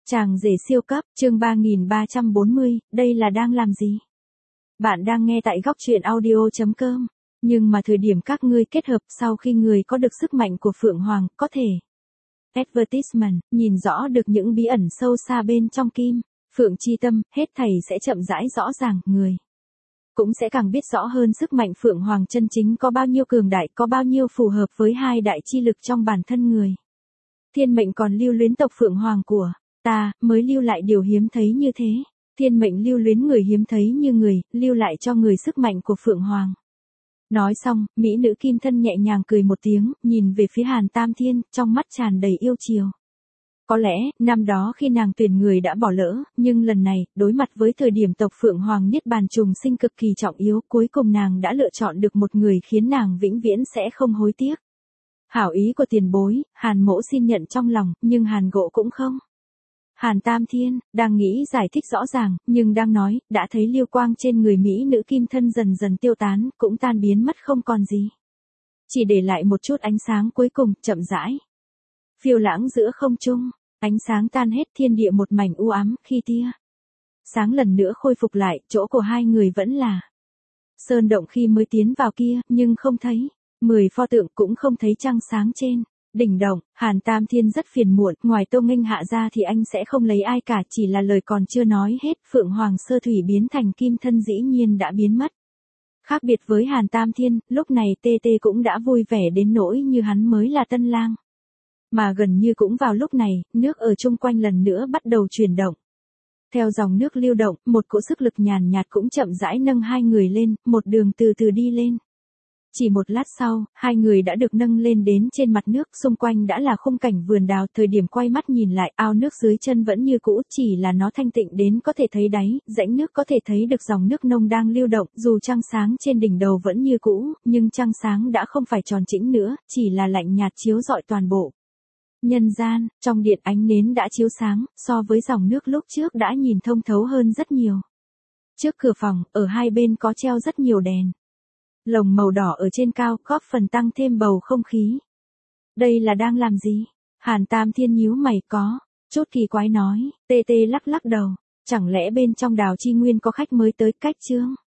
Chàng rể siêu cấp, chương 3340, đây là đang làm gì? Bạn đang nghe tại góc truyện audio.com. Nhưng mà thời điểm các ngươi kết hợp sau khi người có được sức mạnh của Phượng Hoàng, có thể. Advertisement, nhìn rõ được những bí ẩn sâu xa bên trong kim. Phượng chi tâm, hết thảy sẽ chậm rãi rõ ràng, người. Cũng sẽ càng biết rõ hơn sức mạnh Phượng Hoàng chân chính có bao nhiêu cường đại, có bao nhiêu phù hợp với hai đại chi lực trong bản thân người. Thiên mệnh còn lưu luyến tộc Phượng Hoàng của ta, mới lưu lại điều hiếm thấy như thế. Thiên mệnh lưu luyến người hiếm thấy như người, lưu lại cho người sức mạnh của Phượng Hoàng. Nói xong, mỹ nữ kim thân nhẹ nhàng cười một tiếng, nhìn về phía Hàn Tam Thiên, trong mắt tràn đầy yêu chiều. Có lẽ, năm đó khi nàng tuyển người đã bỏ lỡ, nhưng lần này, đối mặt với thời điểm tộc Phượng Hoàng niết bàn trùng sinh cực kỳ trọng yếu, cuối cùng nàng đã lựa chọn được một người khiến nàng vĩnh viễn sẽ không hối tiếc. Hảo ý của tiền bối, Hàn mỗ xin nhận trong lòng, nhưng Hàn gộ cũng không. Hàn Tam Thiên, đang nghĩ giải thích rõ ràng, nhưng đang nói, đã thấy liêu quang trên người mỹ nữ kim thân dần dần tiêu tán, cũng tan biến mất không còn gì. Chỉ để lại một chút ánh sáng cuối cùng, chậm rãi. Phiêu lãng giữa không trung, ánh sáng tan hết, thiên địa một mảnh u ám, khi tia sáng lần nữa khôi phục lại, chỗ của hai người vẫn là sơn động khi mới tiến vào kia, nhưng không thấy 10 pho tượng, cũng không thấy trăng sáng trên đỉnh động. Hàn Tam Thiên rất phiền muộn, ngoài Tô Nghênh hạ ra thì anh sẽ không lấy ai cả, chỉ là lời còn chưa nói hết, Phượng Hoàng sơ thủy biến thành kim thân dĩ nhiên đã biến mất. Khác biệt với Hàn Tam Thiên, lúc này Tê Tê cũng đã vui vẻ đến nỗi như hắn mới là tân lang. Mà gần như cũng vào lúc này, nước ở chung quanh lần nữa bắt đầu chuyển động. Theo dòng nước lưu động, một cỗ sức lực nhàn nhạt cũng chậm rãi nâng hai người lên, một đường từ từ đi lên. Chỉ một lát sau, hai người đã được nâng lên đến trên mặt nước, xung quanh đã là khung cảnh vườn đào. Thời điểm quay mắt nhìn lại, ao nước dưới chân vẫn như cũ, chỉ là nó thanh tịnh đến có thể thấy đáy, rãnh nước có thể thấy được dòng nước nông đang lưu động. Dù trăng sáng trên đỉnh đầu vẫn như cũ, nhưng trăng sáng đã không phải tròn chỉnh nữa, chỉ là lạnh nhạt chiếu rọi toàn bộ nhân gian. Trong điện ánh nến đã chiếu sáng, so với dòng nước lúc trước đã nhìn thông thấu hơn rất nhiều. Trước cửa phòng, ở hai bên có treo rất nhiều đèn lồng màu đỏ ở trên cao, góp phần tăng thêm bầu không khí. Đây là đang làm gì? Hàn Tam Thiên nhíu mày, có chút kỳ quái nói. Tê Tê lắc lắc đầu, chẳng lẽ bên trong Đào Chi Nguyên có khách mới tới? Cách chương